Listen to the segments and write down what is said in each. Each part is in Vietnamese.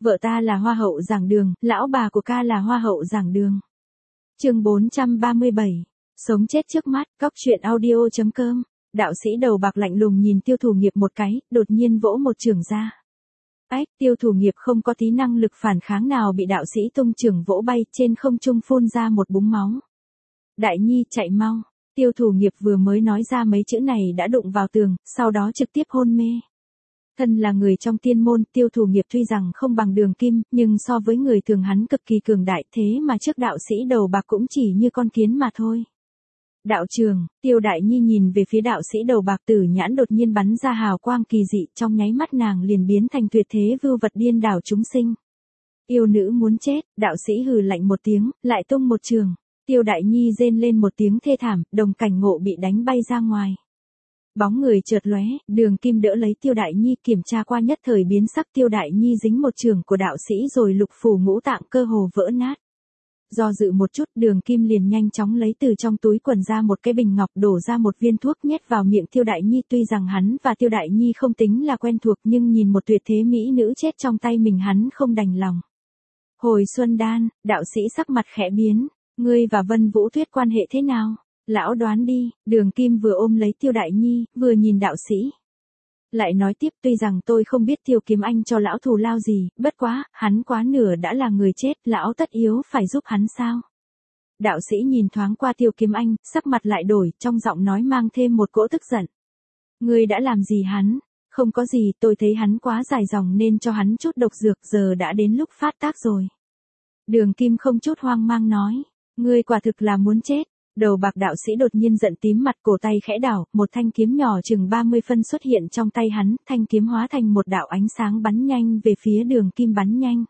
Vợ ta là hoa hậu giảng đường, lão bà của ca là hoa hậu giảng đường. Chương 437. Sống chết trước mắt, Cóc truyện audio.com. Đạo sĩ đầu bạc lạnh lùng nhìn Tiêu Thủ Nghiệp một cái, đột nhiên vỗ một chưởng ra. Ách, Tiêu Thủ Nghiệp không có tí năng lực phản kháng nào bị đạo sĩ tung chưởng vỗ bay, trên không trung phun ra một búng máu. Đại nhi, chạy mau. Tiêu Thủ Nghiệp vừa mới nói ra mấy chữ này đã đụng vào tường, sau đó trực tiếp hôn mê. Thân là người trong tiên môn, Tiêu Thủ Nghiệp tuy rằng không bằng Đường Kim, nhưng so với người thường hắn cực kỳ cường đại, thế mà trước đạo sĩ đầu bạc cũng chỉ như con kiến mà thôi. Đạo trường, Tiêu Đại Nhi nhìn về phía đạo sĩ đầu bạc, tử nhãn đột nhiên bắn ra hào quang kỳ dị, trong nháy mắt nàng liền biến thành tuyệt thế vưu vật điên đảo chúng sinh. Yêu nữ muốn chết, đạo sĩ hừ lạnh một tiếng, lại tung một trường. Tiêu Đại Nhi rên lên một tiếng thê thảm, đồng cảnh ngộ bị đánh bay ra ngoài. Bóng người chợt lóe, Đường Kim đỡ lấy Tiêu Đại Nhi, kiểm tra qua nhất thời biến sắc. Tiêu Đại Nhi dính một trường của đạo sĩ rồi lục phủ ngũ tạng cơ hồ vỡ nát. Do dự một chút, Đường Kim liền nhanh chóng lấy từ trong túi quần ra một cái bình ngọc, đổ ra một viên thuốc nhét vào miệng Tiêu Đại Nhi. Tuy rằng hắn và Tiêu Đại Nhi không tính là quen thuộc, nhưng nhìn một tuyệt thế mỹ nữ chết trong tay mình hắn không đành lòng. Hồi xuân đan, đạo sĩ sắc mặt khẽ biến. Ngươi và Vân Vũ Tuyết quan hệ thế nào? Lão đoán đi. Đường Kim vừa ôm lấy Tiêu Đại Nhi, vừa nhìn đạo sĩ. Lại nói tiếp, tuy rằng tôi không biết Tiêu Kiếm Anh cho lão thù lao gì, bất quá, hắn quá nửa đã là người chết, lão tất yếu phải giúp hắn sao? Đạo sĩ nhìn thoáng qua Tiêu Kiếm Anh, sắc mặt lại đổi, trong giọng nói mang thêm một cỗ tức giận. Ngươi đã làm gì hắn? Không có gì, tôi thấy hắn quá dài dòng nên cho hắn chút độc dược, giờ đã đến lúc phát tác rồi. Đường Kim không chút hoang mang nói, ngươi quả thực là muốn chết. Đầu bạc đạo sĩ đột nhiên giận tím mặt, cổ tay khẽ đảo, một thanh kiếm nhỏ chừng 30 phân xuất hiện trong tay hắn, thanh kiếm hóa thành một đạo ánh sáng bắn nhanh về phía Đường Kim, bắn nhanh.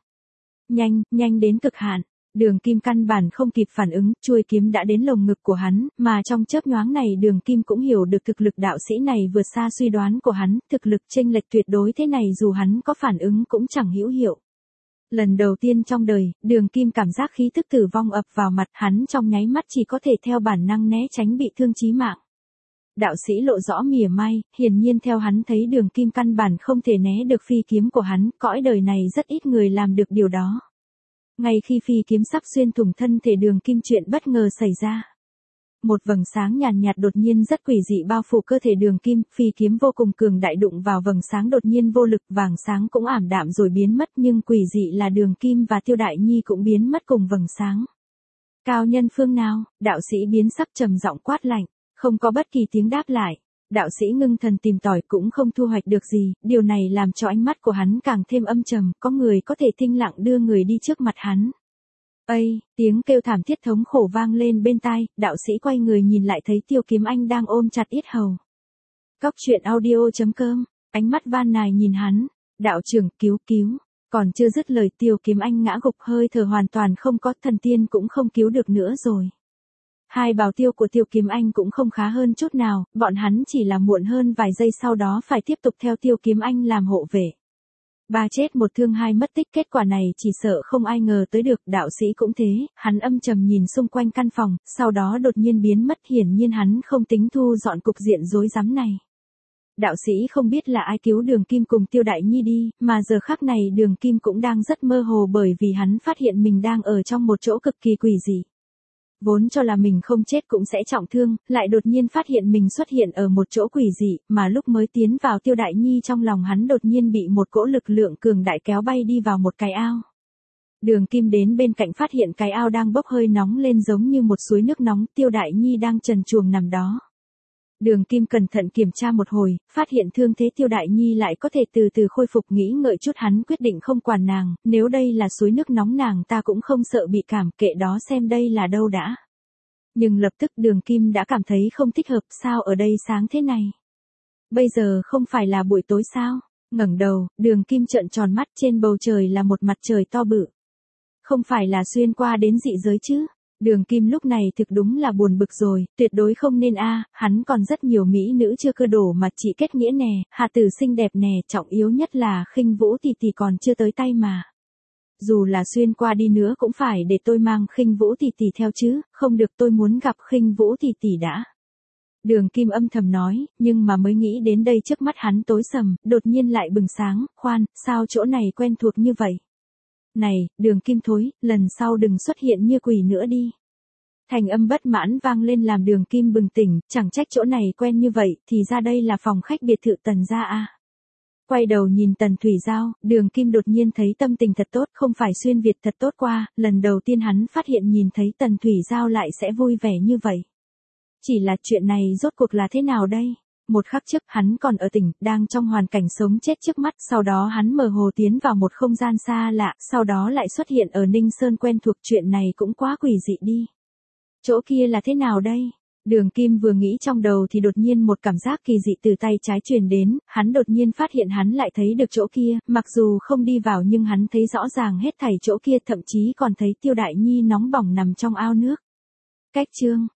Nhanh đến cực hạn. Đường Kim căn bản không kịp phản ứng, chuôi kiếm đã đến lồng ngực của hắn, mà trong chớp nhoáng này Đường Kim cũng hiểu được thực lực đạo sĩ này vượt xa suy đoán của hắn, thực lực chênh lệch tuyệt đối thế này dù hắn có phản ứng cũng chẳng hữu hiệu. Lần đầu tiên trong đời, Đường Kim cảm giác khí tức tử vong ập vào mặt, hắn trong nháy mắt chỉ có thể theo bản năng né tránh bị thương chí mạng. Đạo sĩ lộ rõ mỉa mai, hiển nhiên theo hắn thấy Đường Kim căn bản không thể né được phi kiếm của hắn, cõi đời này rất ít người làm được điều đó. Ngay khi phi kiếm sắp xuyên thủng thân thể Đường Kim, chuyện bất ngờ xảy ra. Một vầng sáng nhàn nhạt đột nhiên rất quỷ dị bao phủ cơ thể Đường Kim, phi kiếm vô cùng cường đại đụng vào vầng sáng đột nhiên vô lực, vầng sáng cũng ảm đạm rồi biến mất, nhưng quỷ dị là Đường Kim và Tiêu Đại Nhi cũng biến mất cùng vầng sáng. Cao nhân phương nào? Đạo sĩ biến sắc trầm giọng quát lạnh, không có bất kỳ tiếng đáp lại. Đạo sĩ ngưng thần tìm tòi cũng không thu hoạch được gì, điều này làm cho ánh mắt của hắn càng thêm âm trầm, có người có thể thinh lặng đưa người đi trước mặt hắn. Ây, tiếng kêu thảm thiết thống khổ vang lên bên tai, đạo sĩ quay người nhìn lại thấy Tiêu Kiếm Anh đang ôm chặt yết hầu. Cóc truyện audio.com, ánh mắt van nài nhìn hắn, đạo trưởng cứu. Còn chưa dứt lời Tiêu Kiếm Anh ngã gục, hơi thở hoàn toàn không có, thần tiên cũng không cứu được nữa rồi. Hai bào tiêu của Tiêu Kiếm Anh cũng không khá hơn chút nào, bọn hắn chỉ là muộn hơn vài giây sau đó phải tiếp tục theo Tiêu Kiếm Anh làm hộ vệ. Ba chết một thương hai mất tích, kết quả này chỉ sợ không ai ngờ tới được. Đạo sĩ cũng thế, hắn âm trầm nhìn xung quanh căn phòng, sau đó đột nhiên biến mất, hiển nhiên hắn không tính thu dọn cục diện rối rắm này. Đạo sĩ không biết là ai cứu Đường Kim cùng Tiêu Đại Nhi đi, mà giờ khắc này Đường Kim cũng đang rất mơ hồ bởi vì hắn phát hiện mình đang ở trong một chỗ cực kỳ quỷ dị. Vốn cho là mình không chết cũng sẽ trọng thương, lại đột nhiên phát hiện mình xuất hiện ở một chỗ quỷ dị, mà lúc mới tiến vào Tiêu Đại Nhi trong lòng hắn đột nhiên bị một cỗ lực lượng cường đại kéo bay đi vào một cái ao. Đường Kim đến bên cạnh phát hiện cái ao đang bốc hơi nóng lên giống như một suối nước nóng, Tiêu Đại Nhi đang trần truồng nằm đó. Đường Kim cẩn thận kiểm tra một hồi, phát hiện thương thế Tiêu Đại Nhi lại có thể từ từ khôi phục, nghĩ ngợi chút hắn quyết định không quản nàng, nếu đây là suối nước nóng nàng ta cũng không sợ bị cảm, kệ đó xem đây là đâu đã. Nhưng lập tức Đường Kim đã cảm thấy không thích hợp, sao ở đây sáng thế này? Bây giờ không phải là buổi tối sao? Ngẩng đầu, Đường Kim trợn tròn mắt, trên bầu trời là một mặt trời to bự. Không phải là xuyên qua đến dị giới chứ? Đường Kim lúc này thực đúng là buồn bực rồi, tuyệt đối không nên hắn còn rất nhiều mỹ nữ chưa cơ đổ mà chị kết nghĩa nè, Hà Tử xinh đẹp nè, trọng yếu nhất là Khinh Vũ tỷ còn chưa tới tay mà. Dù là xuyên qua đi nữa cũng phải để tôi mang Khinh Vũ tỷ theo chứ, không được, tôi muốn gặp Khinh Vũ tỷ đã. Đường Kim âm thầm nói, nhưng mà mới nghĩ đến đây trước mắt hắn tối sầm, đột nhiên lại bừng sáng, khoan, sao chỗ này quen thuộc như vậy? Này, Đường Kim thối, lần sau đừng xuất hiện như quỷ nữa đi. Thành âm bất mãn vang lên làm Đường Kim bừng tỉnh, chẳng trách chỗ này quen như vậy, thì ra đây là phòng khách biệt thự Tần gia a. Quay đầu nhìn Tần Thủy Giao, Đường Kim đột nhiên thấy tâm tình thật tốt, không phải xuyên Việt thật tốt qua, lần đầu tiên hắn phát hiện nhìn thấy Tần Thủy Giao lại sẽ vui vẻ như vậy. Chỉ là chuyện này rốt cuộc là thế nào đây? Một khắc trước hắn còn ở tỉnh, đang trong hoàn cảnh sống chết trước mắt, sau đó hắn mơ hồ tiến vào một không gian xa lạ, sau đó lại xuất hiện ở Ninh Sơn quen thuộc, chuyện này cũng quá quỷ dị đi. Chỗ kia là thế nào đây? Đường Kim vừa nghĩ trong đầu thì đột nhiên một cảm giác kỳ dị từ tay trái truyền đến, hắn đột nhiên phát hiện hắn lại thấy được chỗ kia, mặc dù không đi vào nhưng hắn thấy rõ ràng hết thảy chỗ kia, thậm chí còn thấy Tiêu Đại Nhi nóng bỏng nằm trong ao nước. Cách chương